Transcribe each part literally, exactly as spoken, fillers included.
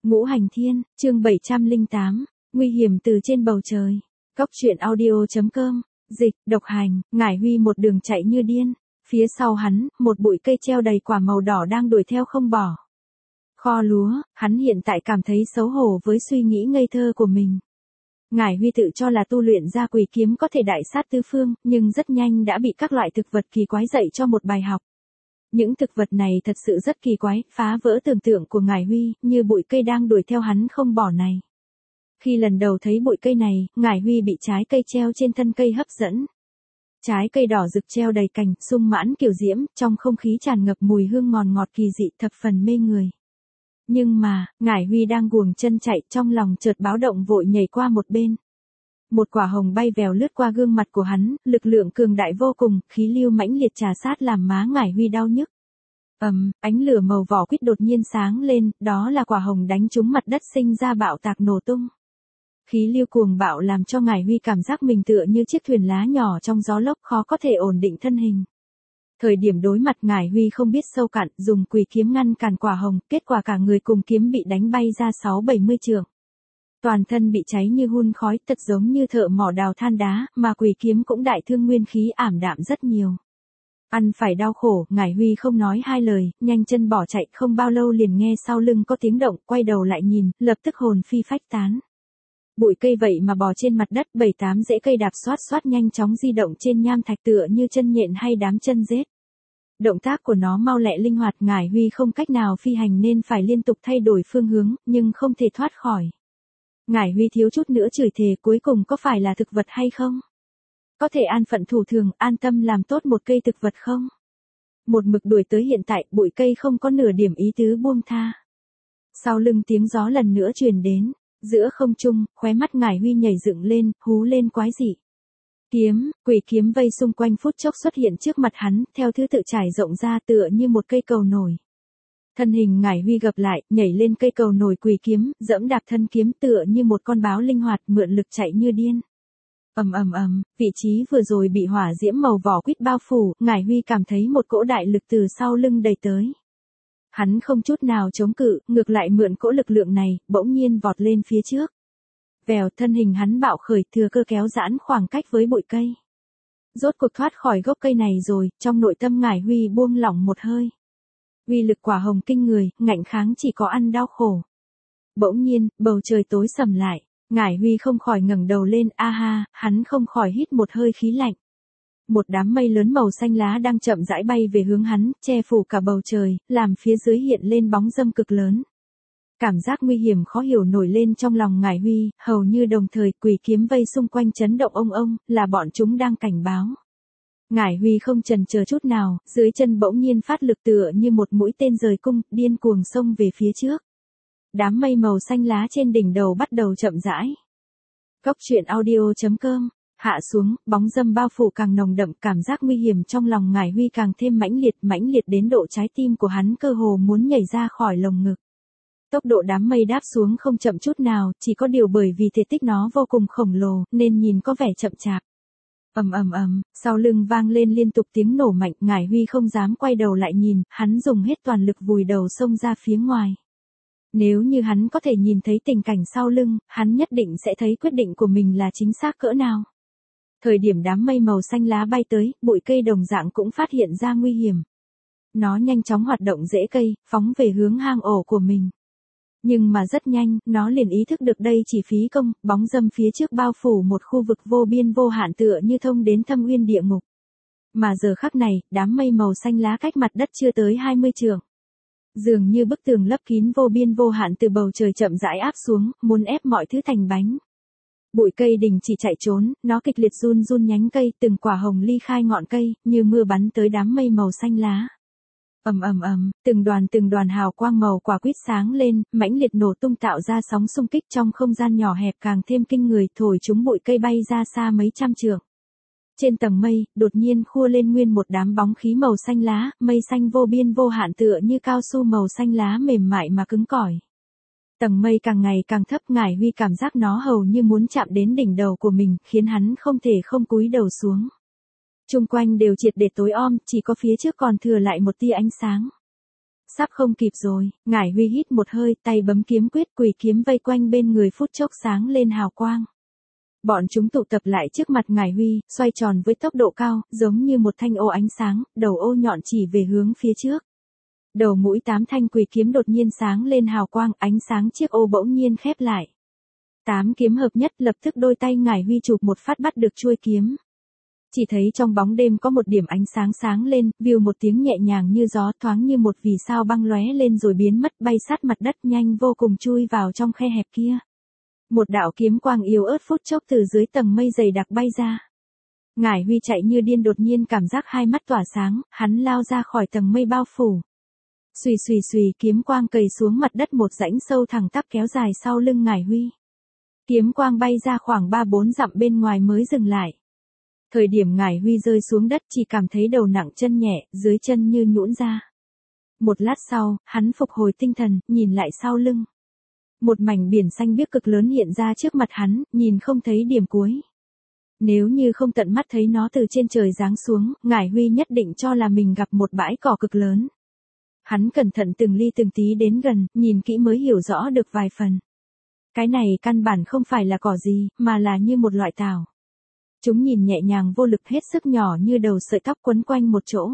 Ngũ Hành Thiên, chương bảy trăm lẻ tám, nguy hiểm từ trên bầu trời. Cốc truyện audio chấm com, dịch, độc hành, Ngải Huy một đường chạy như điên. Phía sau hắn, một bụi cây treo đầy quả màu đỏ đang đuổi theo không bỏ. Kho lúa, hắn hiện tại cảm thấy xấu hổ với suy nghĩ ngây thơ của mình. Ngải Huy tự cho là tu luyện ra quỷ kiếm có thể đại sát tứ phương, nhưng rất nhanh đã bị các loại thực vật kỳ quái dạy cho một bài học. Những thực vật này thật sự rất kỳ quái, phá vỡ tưởng tượng của Ngải Huy, như bụi cây đang đuổi theo hắn không bỏ này. Khi lần đầu thấy bụi cây này, Ngải Huy bị trái cây treo trên thân cây hấp dẫn. Trái cây đỏ rực treo đầy cành, sung mãn kiểu diễm, trong không khí tràn ngập mùi hương ngọt ngọt kỳ dị thập phần mê người. Nhưng mà, Ngải Huy đang guồng chân chạy, trong lòng chợt báo động vội nhảy qua một bên. Một quả hồng bay vèo lướt qua gương mặt của hắn, lực lượng cường đại vô cùng, khí lưu mãnh liệt trà sát làm má Ngải Huy đau nhức. Ầm, um, ánh lửa màu vỏ quýt đột nhiên sáng lên, đó là quả hồng đánh trúng mặt đất sinh ra bạo tạc nổ tung. Khí lưu cuồng bạo làm cho Ngải Huy cảm giác mình tựa như chiếc thuyền lá nhỏ trong gió lốc, khó có thể ổn định thân hình. Thời điểm đối mặt Ngải Huy không biết sâu cạn, dùng quỷ kiếm ngăn cản quả hồng, kết quả cả người cùng kiếm bị đánh bay ra sáu bảy mươi trượng. Toàn thân bị cháy như hun khói, thật giống như thợ mỏ đào than đá, mà quỷ kiếm cũng đại thương nguyên khí ảm đạm rất nhiều. Ăn phải đau khổ, Ngải Huy không nói hai lời, nhanh chân bỏ chạy, không bao lâu liền nghe sau lưng có tiếng động, quay đầu lại nhìn, lập tức hồn phi phách tán. Bụi cây vậy mà bò trên mặt đất, bảy tám rễ cây đạp xoát xoát nhanh chóng di động trên nham thạch tựa như chân nhện hay đám chân rết. Động tác của nó mau lẹ linh hoạt, Ngải Huy không cách nào phi hành nên phải liên tục thay đổi phương hướng, nhưng không thể thoát khỏi. Ngải Huy thiếu chút nữa chửi thề, cuối cùng có phải là thực vật hay không? Có thể an phận thủ thường, an tâm làm tốt một cây thực vật không? Một mực đuổi tới hiện tại, bụi cây không có nửa điểm ý tứ buông tha. Sau lưng tiếng gió lần nữa truyền đến, giữa không trung, khóe mắt Ngải Huy nhảy dựng lên, hú lên quái dị. Kiếm, quỷ kiếm vây xung quanh phút chốc xuất hiện trước mặt hắn, theo thứ tự trải rộng ra tựa như một cây cầu nổi. Thân hình Ngải Huy gập lại, nhảy lên cây cầu nổi quỷ kiếm, dẫm đạp thân kiếm tựa như một con báo linh hoạt, mượn lực chạy như điên. Ầm ầm ầm, vị trí vừa rồi bị hỏa diễm màu vỏ quýt bao phủ, Ngải Huy cảm thấy một cỗ đại lực từ sau lưng đẩy tới. Hắn không chút nào chống cự, ngược lại mượn cỗ lực lượng này, bỗng nhiên vọt lên phía trước. Vèo, thân hình hắn bạo khởi, thừa cơ kéo giãn khoảng cách với bụi cây. Rốt cuộc thoát khỏi gốc cây này rồi, trong nội tâm Ngải Huy buông lỏng một hơi. Uy lực quả hồng kinh người, ngạnh kháng chỉ có ăn đau khổ. Bỗng nhiên, bầu trời tối sầm lại, Ngải Huy không khỏi ngẩng đầu lên, a ha, hắn không khỏi hít một hơi khí lạnh. Một đám mây lớn màu xanh lá đang chậm rãi bay về hướng hắn, che phủ cả bầu trời, làm phía dưới hiện lên bóng râm cực lớn. Cảm giác nguy hiểm khó hiểu nổi lên trong lòng Ngải Huy, hầu như đồng thời quỷ kiếm vây xung quanh chấn động ông ông, là bọn chúng đang cảnh báo. Ngải Huy không chần chờ chút nào, dưới chân bỗng nhiên phát lực tựa như một mũi tên rời cung, điên cuồng xông về phía trước. Đám mây màu xanh lá trên đỉnh đầu bắt đầu chậm rãi. Cốc truyện audio chấm com, hạ xuống, bóng râm bao phủ càng nồng đậm, cảm giác nguy hiểm trong lòng Ngải Huy càng thêm mãnh liệt, mãnh liệt đến độ trái tim của hắn cơ hồ muốn nhảy ra khỏi lồng ngực. Tốc độ đám mây đáp xuống không chậm chút nào, chỉ có điều bởi vì thể tích nó vô cùng khổng lồ, nên nhìn có vẻ chậm chạp. Ầm ầm ầm, sau lưng vang lên liên tục tiếng nổ mạnh, Ngải Huy không dám quay đầu lại nhìn, hắn dùng hết toàn lực vùi đầu xông ra phía ngoài. Nếu như hắn có thể nhìn thấy tình cảnh sau lưng, hắn nhất định sẽ thấy quyết định của mình là chính xác cỡ nào. Thời điểm đám mây màu xanh lá bay tới, bụi cây đồng dạng cũng phát hiện ra nguy hiểm. Nó nhanh chóng hoạt động rễ cây, phóng về hướng hang ổ của mình. Nhưng mà rất nhanh, nó liền ý thức được đây chỉ phí công, bóng râm phía trước bao phủ một khu vực vô biên vô hạn tựa như thông đến thâm uyên địa ngục. Mà giờ khắc này, đám mây màu xanh lá cách mặt đất chưa tới hai mươi trượng. Dường như bức tường lấp kín vô biên vô hạn từ bầu trời chậm rãi áp xuống, muốn ép mọi thứ thành bánh. Bụi cây đình chỉ chạy trốn, nó kịch liệt run run nhánh cây, từng quả hồng ly khai ngọn cây, như mưa bắn tới đám mây màu xanh lá. Ầm ầm ầm, từng đoàn từng đoàn hào quang màu quả quýt sáng lên, mãnh liệt nổ tung tạo ra sóng xung kích trong không gian nhỏ hẹp càng thêm kinh người, thổi chúng bụi cây bay ra xa mấy trăm trượng. Trên tầng mây, đột nhiên khua lên nguyên một đám bóng khí màu xanh lá, mây xanh vô biên vô hạn tựa như cao su màu xanh lá mềm mại mà cứng cỏi. Tầng mây càng ngày càng thấp, Ngải Huy cảm giác nó hầu như muốn chạm đến đỉnh đầu của mình, khiến hắn không thể không cúi đầu xuống. Chung quanh đều triệt để tối om, chỉ có phía trước còn thừa lại một tia ánh sáng. Sắp không kịp rồi, Ngải Huy hít một hơi, tay bấm kiếm quyết, quỷ kiếm vây quanh bên người phút chốc sáng lên hào quang. Bọn chúng tụ tập lại trước mặt Ngải Huy, xoay tròn với tốc độ cao, giống như một thanh ô ánh sáng, đầu ô nhọn chỉ về hướng phía trước. Đầu mũi tám thanh quỷ kiếm đột nhiên sáng lên hào quang, ánh sáng chiếc ô bỗng nhiên khép lại. Tám kiếm hợp nhất, lập tức đôi tay Ngải Huy chụp một phát bắt được chuôi kiếm. Chỉ thấy trong bóng đêm có một điểm ánh sáng sáng lên, view một tiếng nhẹ nhàng như gió, thoáng như một vì sao băng lóe lên rồi biến mất, bay sát mặt đất, nhanh vô cùng chui vào trong khe hẹp kia. Một đạo kiếm quang yếu ớt phút chốc từ dưới tầng mây dày đặc bay ra. Ngải Huy chạy như điên, đột nhiên cảm giác hai mắt tỏa sáng, hắn lao ra khỏi tầng mây bao phủ. Xùy xùy xùy, kiếm quang cầy xuống mặt đất, một rãnh sâu thẳng tắp kéo dài sau lưng Ngải Huy. Kiếm quang bay ra khoảng ba bốn dặm bên ngoài mới dừng lại. Thời điểm Ngải Huy rơi xuống đất chỉ cảm thấy đầu nặng chân nhẹ, dưới chân như nhũn ra. Một lát sau, hắn phục hồi tinh thần, nhìn lại sau lưng. Một mảnh biển xanh biếc cực lớn hiện ra trước mặt hắn, nhìn không thấy điểm cuối. Nếu như không tận mắt thấy nó từ trên trời giáng xuống, Ngải Huy nhất định cho là mình gặp một bãi cỏ cực lớn. Hắn cẩn thận từng ly từng tí đến gần, nhìn kỹ mới hiểu rõ được vài phần. Cái này căn bản không phải là cỏ gì, mà là như một loại tảo. Chúng nhìn nhẹ nhàng vô lực, hết sức nhỏ như đầu sợi tóc quấn quanh một chỗ.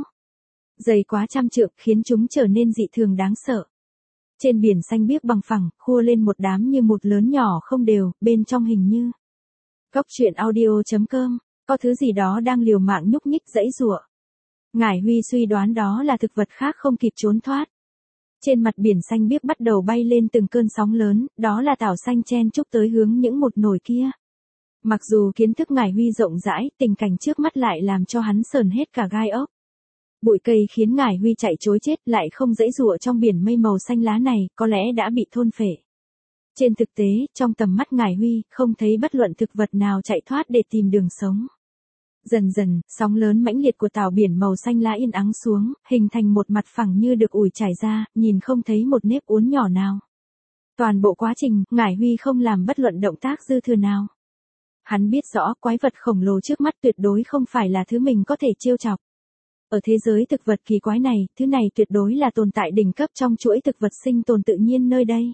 Dày quá trăm trượng, khiến chúng trở nên dị thường đáng sợ. Trên biển xanh biếc bằng phẳng, khua lên một đám như một lớn nhỏ không đều, bên trong hình như. Góc truyện audio chấm com, có thứ gì đó đang liều mạng nhúc nhích giãy giụa. Ngải Huy suy đoán đó là thực vật khác không kịp trốn thoát. Trên mặt biển xanh biếc bắt đầu bay lên từng cơn sóng lớn, đó là tảo xanh chen chúc tới hướng những một nổi kia. Mặc dù kiến thức Ngải Huy rộng rãi, tình cảnh trước mắt lại làm cho hắn sờn hết cả gai ốc. Bụi cây khiến Ngải Huy chạy trối chết, lại không giãy giụa trong biển mây màu xanh lá này, có lẽ đã bị thôn phệ. Trên thực tế, trong tầm mắt Ngải Huy, không thấy bất luận thực vật nào chạy thoát để tìm đường sống. Dần dần, sóng lớn mãnh liệt của tảo biển màu xanh lá yên ắng xuống, hình thành một mặt phẳng như được ủi trải ra, nhìn không thấy một nếp uốn nhỏ nào. Toàn bộ quá trình, Ngải Huy không làm bất luận động tác dư thừa nào. Hắn biết rõ quái vật khổng lồ trước mắt tuyệt đối không phải là thứ mình có thể trêu chọc. Ở thế giới thực vật kỳ quái này, thứ này tuyệt đối là tồn tại đỉnh cấp trong chuỗi thực vật sinh tồn tự nhiên nơi đây.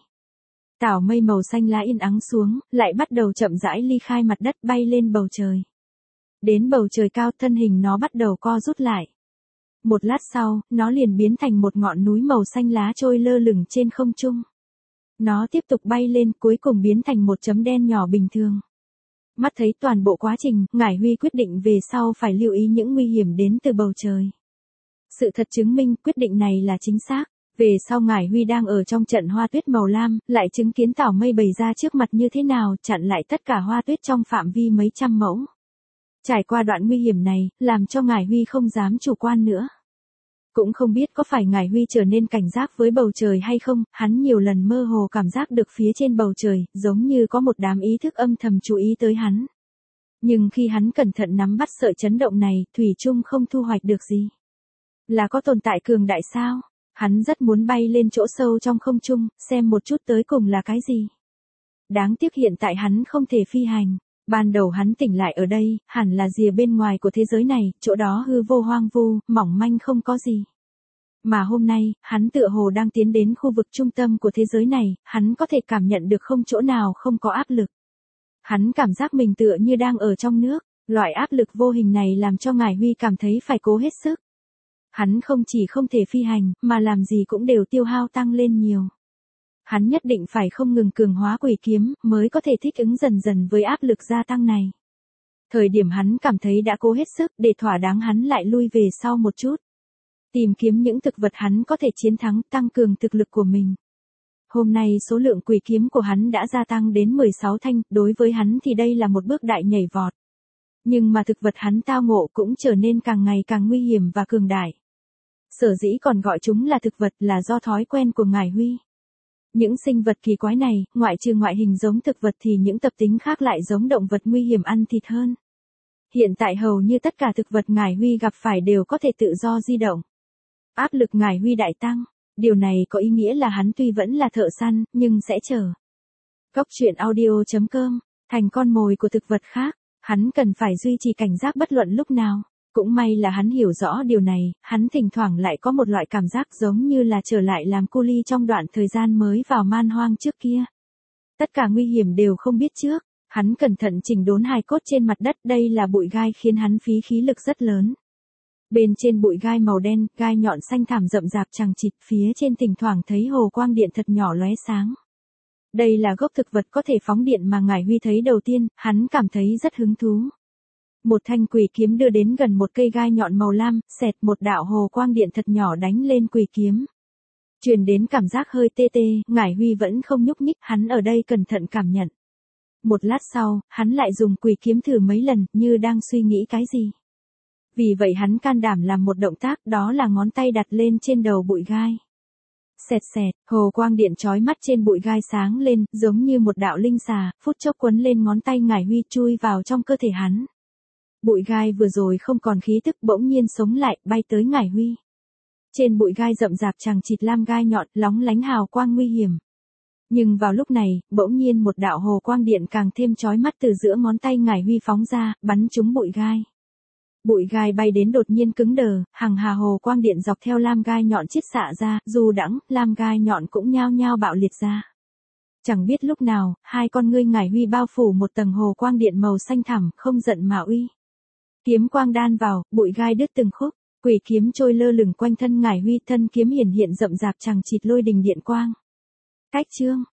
Tảo mây màu xanh lá yên ắng xuống, lại bắt đầu chậm rãi ly khai mặt đất, bay lên bầu trời. Đến bầu trời cao, thân hình nó bắt đầu co rút lại. Một lát sau, nó liền biến thành một ngọn núi màu xanh lá trôi lơ lửng trên không trung. Nó tiếp tục bay lên, cuối cùng biến thành một chấm đen nhỏ bình thường. Mắt thấy toàn bộ quá trình, Ngải Huy quyết định về sau phải lưu ý những nguy hiểm đến từ bầu trời. Sự thật chứng minh quyết định này là chính xác. Về sau Ngải Huy đang ở trong trận hoa tuyết màu lam, lại chứng kiến tảo mây bày ra trước mặt như thế nào, chặn lại tất cả hoa tuyết trong phạm vi mấy trăm mẫu. Trải qua đoạn nguy hiểm này, làm cho Ngải Huy không dám chủ quan nữa. Cũng không biết có phải Ngải Huy trở nên cảnh giác với bầu trời hay không, hắn nhiều lần mơ hồ cảm giác được phía trên bầu trời, giống như có một đám ý thức âm thầm chú ý tới hắn. Nhưng khi hắn cẩn thận nắm bắt sợi chấn động này, thủy chung không thu hoạch được gì. Là có tồn tại cường đại sao? Hắn rất muốn bay lên chỗ sâu trong không trung, xem một chút tới cùng là cái gì. Đáng tiếc hiện tại hắn không thể phi hành. Ban đầu hắn tỉnh lại ở đây, hẳn là rìa bên ngoài của thế giới này, chỗ đó hư vô hoang vu, mỏng manh không có gì. Mà hôm nay, hắn tựa hồ đang tiến đến khu vực trung tâm của thế giới này, hắn có thể cảm nhận được không chỗ nào không có áp lực. Hắn cảm giác mình tựa như đang ở trong nước, loại áp lực vô hình này làm cho Ngải Huy cảm thấy phải cố hết sức. Hắn không chỉ không thể phi hành, mà làm gì cũng đều tiêu hao tăng lên nhiều. Hắn nhất định phải không ngừng cường hóa quỷ kiếm, mới có thể thích ứng dần dần với áp lực gia tăng này. Thời điểm hắn cảm thấy đã cố hết sức, để thỏa đáng hắn lại lui về sau một chút. Tìm kiếm những thực vật hắn có thể chiến thắng, tăng cường thực lực của mình. Hôm nay số lượng quỷ kiếm của hắn đã gia tăng đến mười sáu thanh, đối với hắn thì đây là một bước đại nhảy vọt. Nhưng mà thực vật hắn tao ngộ cũng trở nên càng ngày càng nguy hiểm và cường đại. Sở dĩ còn gọi chúng là thực vật là do thói quen của Ngải Huy. Những sinh vật kỳ quái này, ngoại trừ ngoại hình giống thực vật thì những tập tính khác lại giống động vật nguy hiểm ăn thịt hơn. Hiện tại hầu như tất cả thực vật Ngải Huy gặp phải đều có thể tự do di động. Áp lực Ngải Huy đại tăng, điều này có ý nghĩa là hắn tuy vẫn là thợ săn, nhưng sẽ trở. Góc truyện audio chấm com, thành con mồi của thực vật khác, hắn cần phải duy trì cảnh giác bất luận lúc nào. Cũng may là hắn hiểu rõ điều này, hắn thỉnh thoảng lại có một loại cảm giác giống như là trở lại làm cu li trong đoạn thời gian mới vào man hoang trước kia. Tất cả nguy hiểm đều không biết trước, hắn cẩn thận chỉnh đốn hài cốt trên mặt đất, đây là bụi gai khiến hắn phí khí lực rất lớn. Bên trên bụi gai màu đen, gai nhọn xanh thẳm rậm rạp chằng chịt, phía trên thỉnh thoảng thấy hồ quang điện thật nhỏ lóe sáng. Đây là gốc thực vật có thể phóng điện mà Ngải Huy thấy đầu tiên, hắn cảm thấy rất hứng thú. Một thanh quỷ kiếm đưa đến gần một cây gai nhọn màu lam, xẹt một đạo hồ quang điện thật nhỏ đánh lên quỷ kiếm. Truyền đến cảm giác hơi tê tê, Ngải Huy vẫn không nhúc nhích, hắn ở đây cẩn thận cảm nhận. Một lát sau, hắn lại dùng quỷ kiếm thử mấy lần, như đang suy nghĩ cái gì. Vì vậy hắn can đảm làm một động tác, đó là ngón tay đặt lên trên đầu bụi gai. Xẹt xẹt, hồ quang điện chói mắt trên bụi gai sáng lên, giống như một đạo linh xà, phút chốc quấn lên ngón tay Ngải Huy chui vào trong cơ thể hắn. Bụi gai vừa rồi không còn khí tức bỗng nhiên sống lại, bay tới Ngải Huy. Trên bụi gai rậm rạp chằng chịt lam gai nhọn, lóng lánh hào quang nguy hiểm. Nhưng vào lúc này, bỗng nhiên một đạo hồ quang điện càng thêm chói mắt từ giữa ngón tay Ngải Huy phóng ra, bắn trúng bụi gai. Bụi gai bay đến đột nhiên cứng đờ, hằng hà hồ quang điện dọc theo lam gai nhọn chiết xạ ra, dù đãng, lam gai nhọn cũng nhao nhao bạo liệt ra. Chẳng biết lúc nào, hai con ngươi Ngải Huy bao phủ một tầng hồ quang điện màu xanh thẳm, không giận mà uy. Kiếm quang đan vào, bụi gai đứt từng khúc, quỷ kiếm trôi lơ lửng quanh thân Ngải Huy, thân kiếm hiển hiện rậm rạp chằng chịt lôi đình điện quang. Cách chương